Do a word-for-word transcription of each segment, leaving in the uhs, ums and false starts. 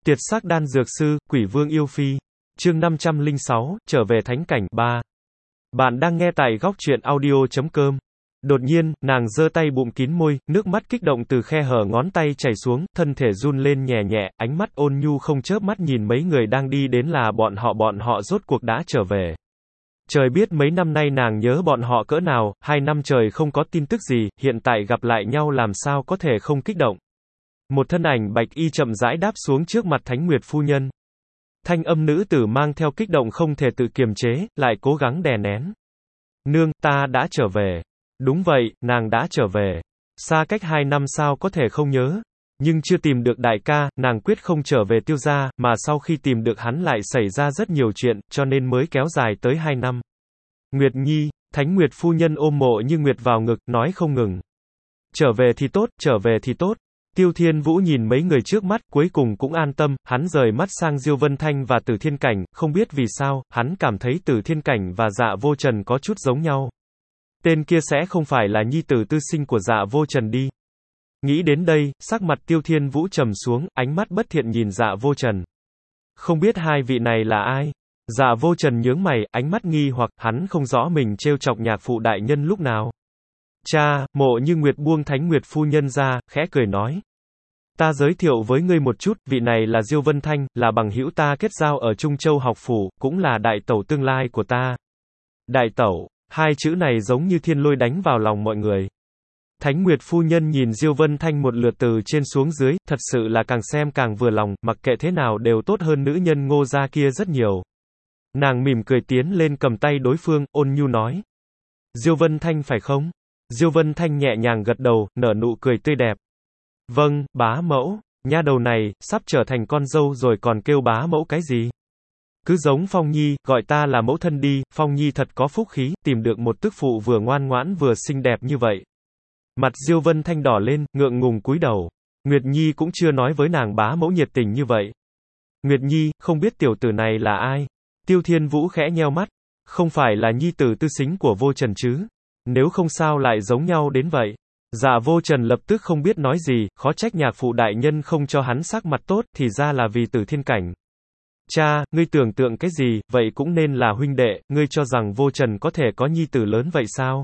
Tiệt sắc đan dược sư, quỷ vương yêu phi. Chương năm trăm lẻ sáu, trở về thánh cảnh, ba. Bạn đang nghe tại góc truyện audio chấm com. Đột nhiên, nàng giơ tay bụm kín môi, nước mắt kích động từ khe hở ngón tay chảy xuống, thân thể run lên nhẹ nhẹ, ánh mắt ôn nhu không chớp mắt nhìn mấy người đang đi đến là bọn họ bọn họ rốt cuộc đã trở về. Trời biết mấy năm nay nàng nhớ bọn họ cỡ nào, hai năm trời không có tin tức gì, hiện tại gặp lại nhau làm sao có thể không kích động. Một thân ảnh bạch y chậm rãi đáp xuống trước mặt Thánh Nguyệt phu nhân. Thanh âm nữ tử mang theo kích động không thể tự kiềm chế, lại cố gắng đè nén. Nương, ta đã trở về. Đúng vậy, nàng đã trở về. Xa cách hai năm sao có thể không nhớ. Nhưng chưa tìm được đại ca, nàng quyết không trở về Tiêu gia, mà sau khi tìm được hắn lại xảy ra rất nhiều chuyện, cho nên mới kéo dài tới hai năm. Nguyệt Nhi, Thánh Nguyệt phu nhân ôm Mộ Như Nguyệt vào ngực, nói không ngừng. Trở về thì tốt, trở về thì tốt. Tiêu Thiên Vũ nhìn mấy người trước mắt, cuối cùng cũng an tâm, hắn rời mắt sang Diêu Vân Thanh và Tử Thiên Cảnh, không biết vì sao, hắn cảm thấy Tử Thiên Cảnh và Dạ Vô Trần có chút giống nhau. Tên kia sẽ không phải là nhi tử tư sinh của Dạ Vô Trần đi. Nghĩ đến đây, sắc mặt Tiêu Thiên Vũ trầm xuống, ánh mắt bất thiện nhìn Dạ Vô Trần. Không biết hai vị này là ai? Dạ Vô Trần nhướng mày, ánh mắt nghi hoặc, hắn không rõ mình trêu chọc nhạc phụ đại nhân lúc nào. Cha, Mộ Như Nguyệt buông Thánh Nguyệt phu nhân ra, khẽ cười nói. Ta giới thiệu với ngươi một chút, vị này là Diêu Vân Thanh, là bằng hữu ta kết giao ở Trung Châu học phủ, cũng là đại tẩu tương lai của ta. Đại tẩu, hai chữ này giống như thiên lôi đánh vào lòng mọi người. Thánh Nguyệt phu nhân nhìn Diêu Vân Thanh một lượt từ trên xuống dưới, thật sự là càng xem càng vừa lòng, mặc kệ thế nào đều tốt hơn nữ nhân Ngô gia kia rất nhiều. Nàng mỉm cười tiến lên cầm tay đối phương, ôn nhu nói. Diêu Vân Thanh phải không? Diêu Vân Thanh nhẹ nhàng gật đầu, nở nụ cười tươi đẹp. Vâng, bá mẫu, nha đầu này, sắp trở thành con dâu rồi còn kêu bá mẫu cái gì? Cứ giống Phong Nhi, gọi ta là mẫu thân đi, Phong Nhi thật có phúc khí, tìm được một tức phụ vừa ngoan ngoãn vừa xinh đẹp như vậy. Mặt Diêu Vân Thanh đỏ lên, ngượng ngùng cúi đầu. Nguyệt Nhi cũng chưa nói với nàng bá mẫu nhiệt tình như vậy. Nguyệt Nhi, không biết tiểu tử này là ai? Tiêu Thiên Vũ khẽ nheo mắt. Không phải là nhi tử tư xính của Vô Trần chứ? Nếu không sao lại giống nhau đến vậy? Dạ Vô Trần lập tức không biết nói gì, khó trách nhạc phụ đại nhân không cho hắn sắc mặt tốt, thì ra là vì Tử Thiên Cảnh. Cha, ngươi tưởng tượng cái gì, vậy cũng nên là huynh đệ, ngươi cho rằng Vô Trần có thể có nhi tử lớn vậy sao?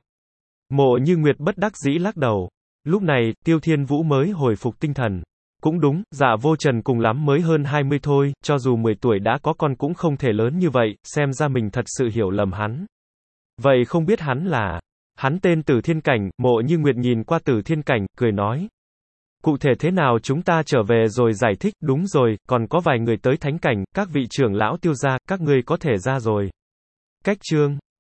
Mộ Như Nguyệt bất đắc dĩ lắc đầu. Lúc này, Tiêu Thiên Vũ mới hồi phục tinh thần. Cũng đúng, Dạ Vô Trần cùng lắm mới hơn hai mươi thôi, cho dù mười tuổi đã có con cũng không thể lớn như vậy, xem ra mình thật sự hiểu lầm hắn. Vậy không biết hắn là... Hắn tên Tử Thiên Cảnh, Mộ Như Nguyệt nhìn qua Tử Thiên Cảnh, cười nói. Cụ thể thế nào chúng ta trở về rồi giải thích, đúng rồi, còn có vài người tới thánh cảnh, các vị trưởng lão Tiêu gia, các ngươi có thể ra rồi. Cách chương.